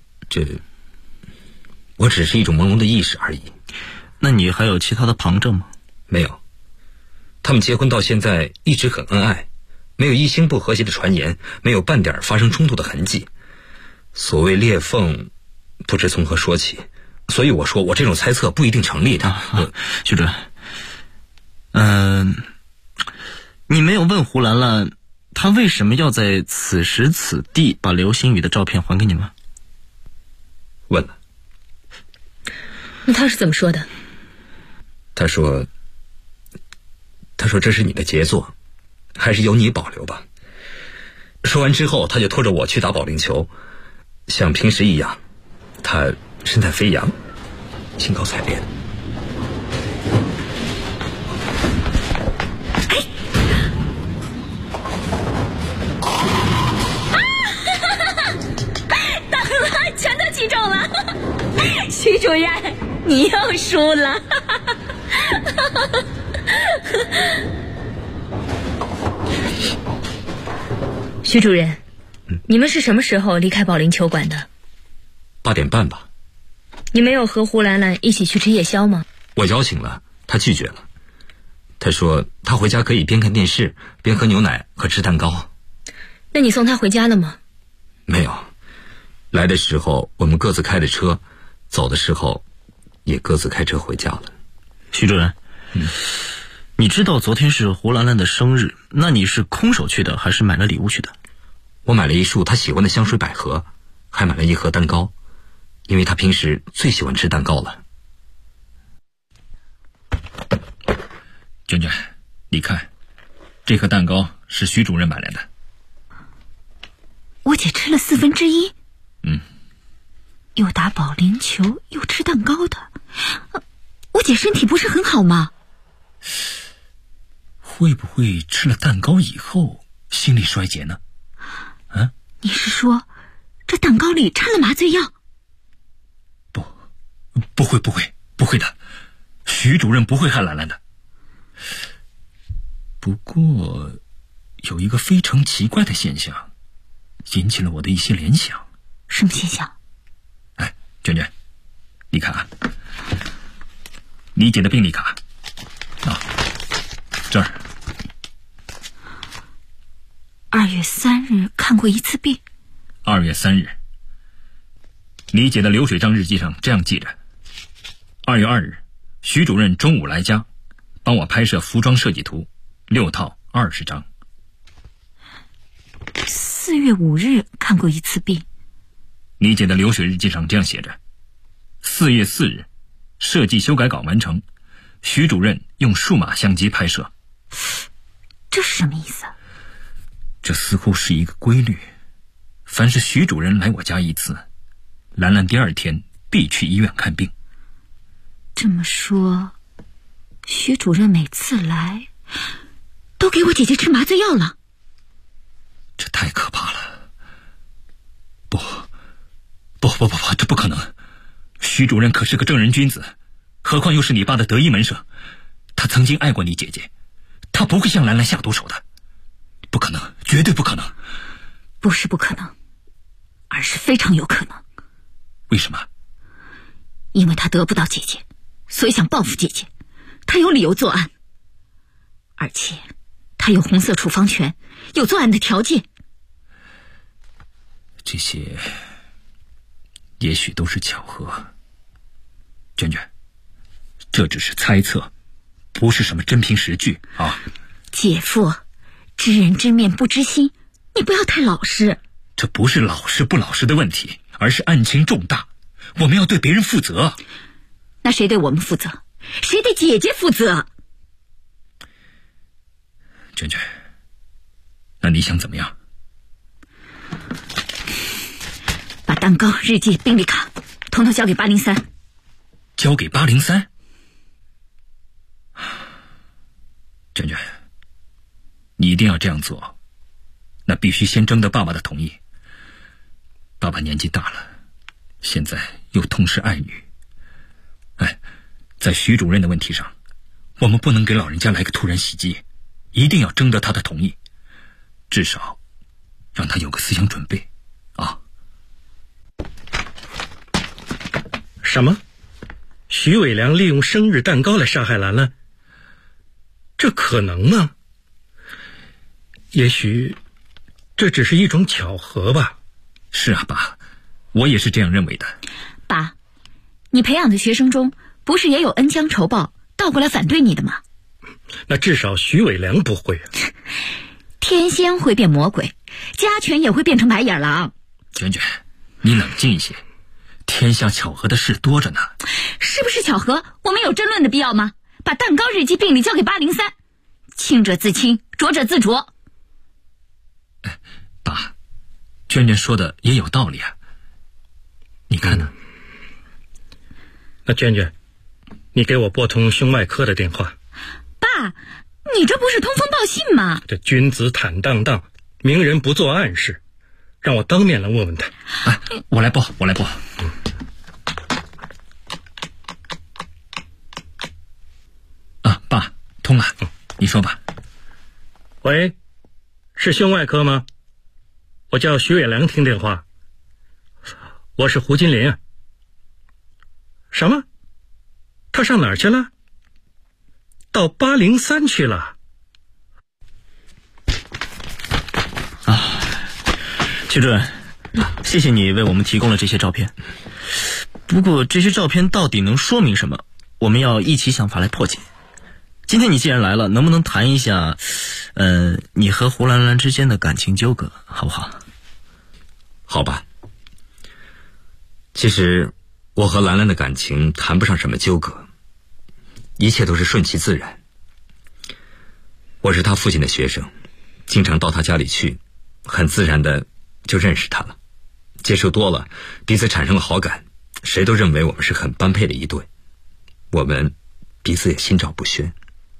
我只是一种朦胧的意识而已。 那你还有其他的旁证吗？ 没有，他们结婚到现在一直很恩爱，没有一星不和谐的传言，没有半点发生冲突的痕迹。所谓裂缝，不知从何说起，所以我说我这种猜测不一定成立的。 徐主任，你没有问胡兰兰，她为什么要在此时此地把刘星宇的照片还给你吗？ 问了。 那他是怎么说的？ 他说这是你的杰作，还是由你保留吧。说完之后，他就拖着我去打保龄球，像平时一样，他身材飞扬，兴高采烈的。 大了，全都击中了。徐主任，你又输了。 徐主任，你们是什么时候离开保龄球馆的 ？8点半吧。 你没有和胡兰兰一起去吃夜宵吗？ 我邀请了，他拒绝了。他说他回家可以边看电视边喝牛奶和吃蛋糕。 那你送他回家了吗？ 没有，来的时候我们各自开的车，走的时候也各自开车回家了。 徐主任，你知道昨天是胡兰兰的生日，那你是空手去的还是买了礼物去的？ 我买了一束她喜欢的香水百合，还买了一盒蛋糕，因为她平时最喜欢吃蛋糕了。 娟娟，你看，这盒蛋糕是徐主任买来的。 我姐吃了1/4。又打保龄球又吃蛋糕的，我姐身体不是很好吗？ 会不会吃了蛋糕以后心力衰竭呢？ 你是说这蛋糕里掺了麻醉药？ 不会的，徐主任不会害兰兰的。不过有一个非常奇怪的现象引起了我的一些联想。 什么现象？ 娟娟，你看啊，你姐的病历卡这儿。 2月3日看过一次病。 2月3日，你姐的流水账日记上这样记着：2月2日，徐主任中午来家，帮我拍摄服装设计图，6套20张。 4月5日看过一次病。 你姐的流水日记上这样写着：4月4日，设计修改稿完成，徐主任用数码相机拍摄。 这是什么意思？ 这似乎是一个规律，凡是徐主任来我家一次，兰兰第2天必去医院看病。 这么说，徐主任每次来都给我姐姐吃麻醉药了。 这太可怕了。不，这不可能。徐主任可是个正人君子，何况又是你爸的得意门生，他曾经爱过你姐姐，他不会向兰兰下毒手的。不可能，绝对不可能。 不是不可能，而是非常有可能。 为什么？ 因为他得不到姐姐，所以想报复姐姐，他有理由作案，而且他有红色处方权，有作案的条件。 这些也许都是巧合。娟娟，这只是猜测，不是什么真凭实据啊。 姐夫，知人知面不知心，你不要太老实。 这不是老实不老实的问题，而是案情重大，我们要对别人负责。 那谁对我们负责？谁对姐姐负责？ 娟娟，那你想怎么样？ 把蛋糕、日记、病历卡统统交给803。 交给803？娟娟，你一定要这样做，那必须先征得爸爸的同意。爸爸年纪大了， 现在又痛失爱女。在徐主任的问题上，我们不能给老人家来个突然袭击，一定要征得他的同意，至少让他有个思想准备啊。 什么？徐伟良利用生日蛋糕来杀害兰兰？这可能吗？也许这只是一种巧合吧。 是啊，爸，我也是这样认为的。 爸，你培养的学生中不是也有恩将仇报倒过来反对你的吗？ 那至少徐伟良不会啊。 天仙会变魔鬼，家犬也会变成白眼狼。 卷卷，你冷静一些，天下巧合的事多着呢。 是不是巧合，我们有争论的必要吗？把蛋糕日记病历交给803，清者自清，浊者自浊。 爸，娟娟说的也有道理啊，你看呢？ 那娟娟，你给我拨通胸外科的电话。 爸，你这不是通风报信吗？ 这君子坦荡荡，明人不做暗事，让我当面来问问他。 我来拨。爸，通了，你说吧。 喂，是胸外科吗？我叫徐伟良，听电话。我是胡金林。什么？他上哪儿去了？到803去了。 徐主任，谢谢你为我们提供了这些照片。不过这些照片到底能说明什么？我们要一起想法来破解。今天你既然来了，能不能谈一下你和胡兰兰之间的感情纠葛，好不好？ 好吧。其实我和兰兰的感情谈不上什么纠葛，一切都是顺其自然。我是他父亲的学生，经常到他家里去，很自然的就认识他了。接触多了，彼此产生了好感，谁都认为我们是很般配的一对，我们彼此也心照不宣。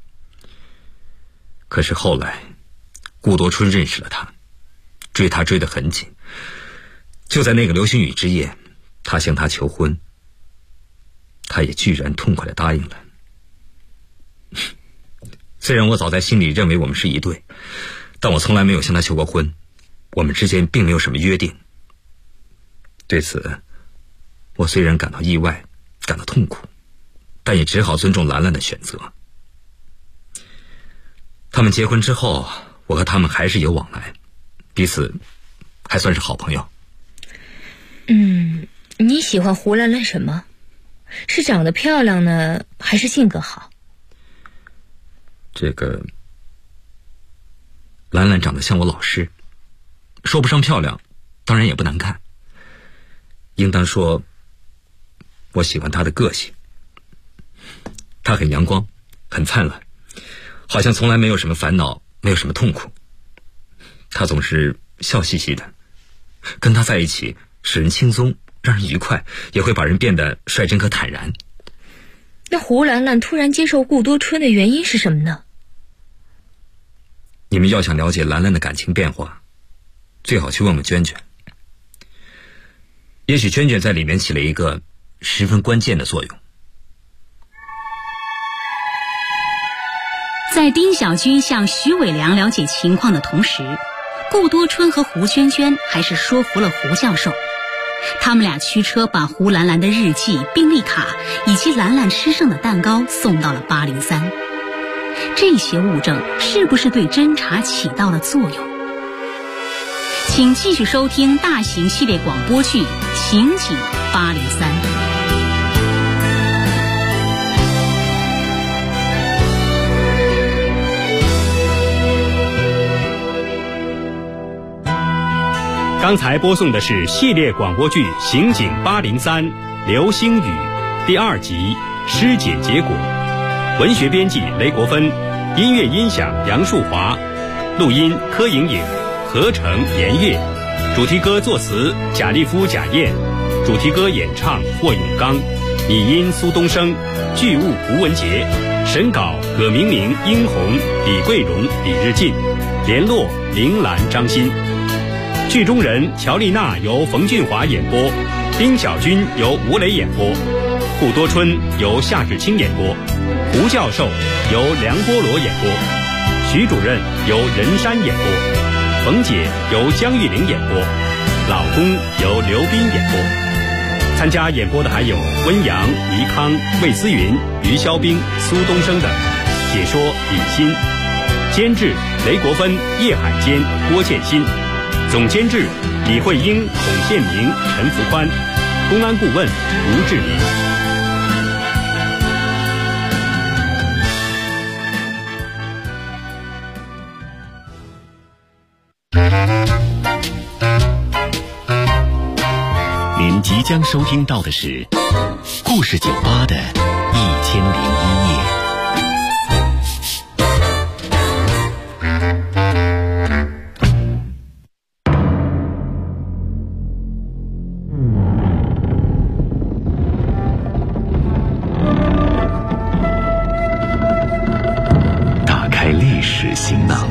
可是后来顾多春认识了他，追他追得很紧，就在那个流星雨之夜，他向他求婚，他也居然痛快地答应了。虽然我早在心里认为我们是一对，但我从来没有向他求过婚，我们之间并没有什么约定。对此我虽然感到意外，感到痛苦，但也只好尊重兰兰的选择。他们结婚之后，我和他们还是有往来，彼此还算是好朋友。 你喜欢胡兰兰什么？是长得漂亮呢，还是性格好？ 这个兰兰长得像我老师，说不上漂亮，当然也不难看。应当说我喜欢她的个性，她很阳光，很灿烂，好像从来没有什么烦恼，没有什么痛苦。她总是笑嘻嘻的，跟她在一起使人轻松，让人愉快，也会把人变得率真和坦然。 那胡兰兰突然接受顾多春的原因是什么呢？ 你们要想了解兰兰的感情变化，最好去问问娟娟。也许娟娟在里面起了一个十分关键的作用。 在丁小军向徐伟良了解情况的同时，顾多春和胡娟娟还是说服了胡教授。他们俩驱车把胡兰兰的日记、病历卡以及兰兰吃剩的蛋糕送到了803。这些物证是不是对侦查起到了作用？请继续收听大型系列广播剧《刑警803》。 刚才播送的是系列广播剧《刑警803流星雨》第2集尸检结果，文学编辑雷国芬，音乐音响杨树华，录音柯莹莹，合成严月，主题歌作词贾立夫、贾燕，主题歌演唱霍永刚，拟音苏东升，剧务吴文杰，审稿葛明明、殷红、李桂荣、李日进，联络林兰、张欣。剧中人乔丽娜由冯俊华演播， 丁小军由吴磊演播，顾多春由夏志清演播，胡教授由梁波罗演播，徐主任由任山演播，冯姐由江玉玲演播，老公由刘斌演播。参加演播的还有温阳、倪康、魏思云、于肖兵、苏东升等。解说李欣，监制雷国芬、叶海坚、郭建新，总监制李慧英、孔宪明、陈福宽，公安顾问吴志明。 您即将收听到的是故事酒吧的1001夜。打开历史行囊，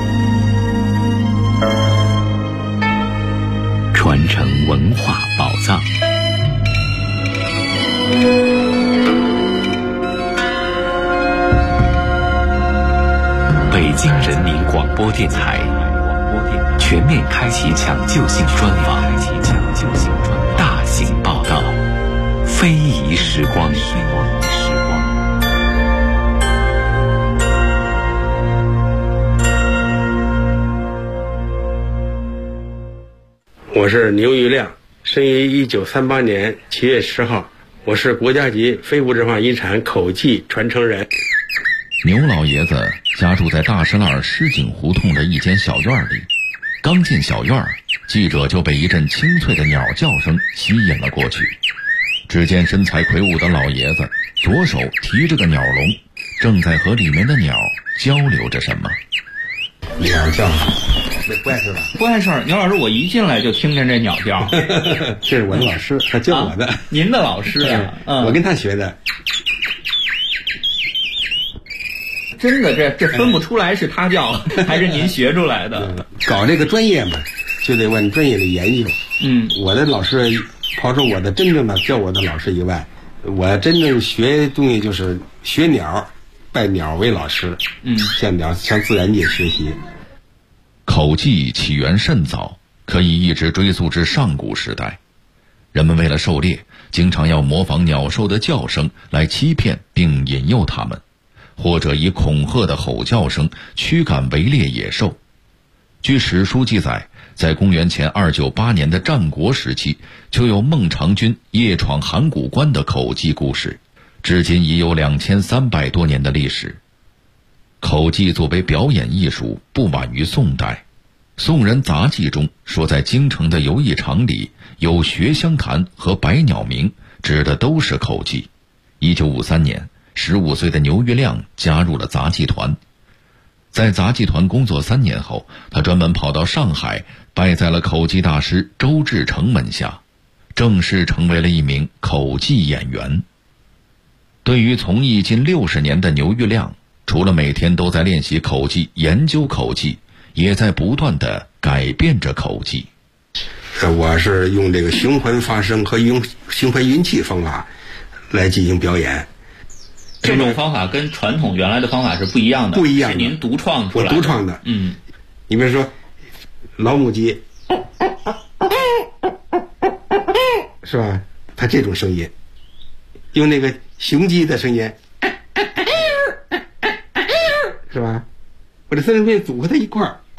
传承文化宝藏。北京人民广播电台全面开启抢救性专访，大型报道，非遗时光。 我是牛玉亮，生于1938年7月10号，我是国家级非物质文化遗产口技传承人。 牛老爷子家住在大石栏石井胡同的一间小院里，刚进小院，记者就被一阵清脆的鸟叫声吸引了过去。只见身材魁梧的老爷子左手提着个鸟笼，正在和里面的鸟交流着什么。 鸟叫，不碍事吧？ 不碍事儿。牛老师，我一进来就听见这鸟叫。 这是我的老师，他教我的。 您的老师啊？ 我跟他学的。 真的，这分不出来是他叫还是您学出来的。 搞这个专业嘛，就得往专业的研究。我的老师，抛出我的真正的教我的老师以外，我真正学东西就是学鸟，拜鸟为老师。向自然界学习。 口技起源甚早，可以一直追溯至上古时代。人们为了狩猎，经常要模仿鸟兽的叫声来欺骗并引诱它们，或者以恐吓的吼叫声驱赶围猎野兽。据史书记载，在公元前298年的战国时期，就有孟尝君夜闯函谷关的口技故事，至今已有2300多年的历史。口技作为表演艺术，不晚于宋代。宋人杂记中说，在京城的游艺场里有学香坛和百鸟鸣，指的都是口技。1953年，15岁的牛玉亮加入了杂技团。在杂技团工作3年后，他专门跑到上海，拜在了口技大师周志成门下，正式成为了一名口技演员。对于从艺近60年的牛玉亮，除了每天都在练习口技、研究口技，也在不断地改变着口技。 我是用这个循环发声和用循环运气方法来进行表演。 这种方法跟传统原来的方法是不一样的， 不一样的， 是您独创出来的。 我独创的。你比如说老母鸡，是吧？它这种声音，用那个雄鸡的声音，是吧？我这3声音组合在一块儿，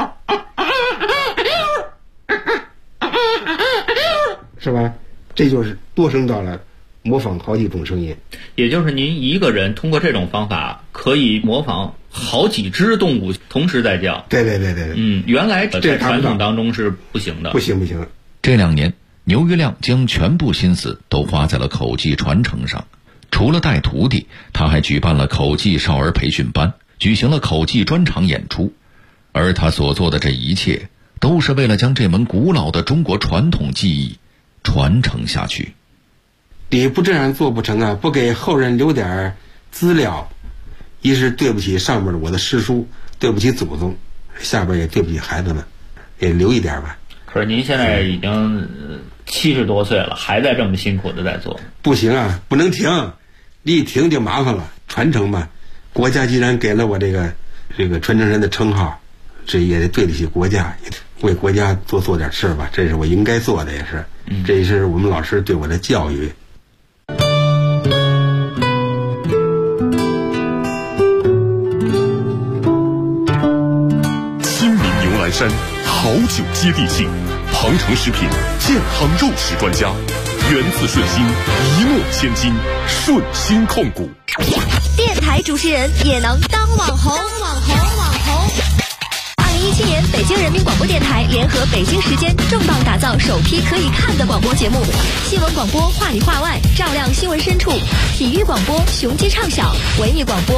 是吧？这就是多声道了，模仿好几种声音。 也就是您一个人通过这种方法可以模仿好几只动物同时在叫。 对。 原来在传统当中是不行的。 不行。 这2年，牛玉亮将全部心思都花在了口技传承上。除了带徒弟，他还举办了口技少儿培训班，举行了口技专场演出。而他所做的这一切，都是为了将这门古老的中国传统技艺传承下去。 你不这样做不成啊！不给后人留点资料，一是对不起上面的我的师叔，对不起祖宗，下边也对不起孩子们，也留一点吧。 可是您现在已经 70多岁了，还在这么辛苦的在做。 不行啊，不能停，一停就麻烦了。传承嘛，国家既然给了我这个传承人的称号，这也得对得起国家，为国家做点事吧，这是我应该做的，也是，这也是我们老师对我的教育。 亲民牛栏山好酒接地气，庞城食品健康肉食专家，源自顺心，一诺千金，顺心控股。 电台主持人也能当网红。2017年，北京人民广播电台联合北京时间重磅打造首批可以看的广播节目：新闻广播话里话外，照亮新闻深处；体育广播雄鸡唱响；文艺广播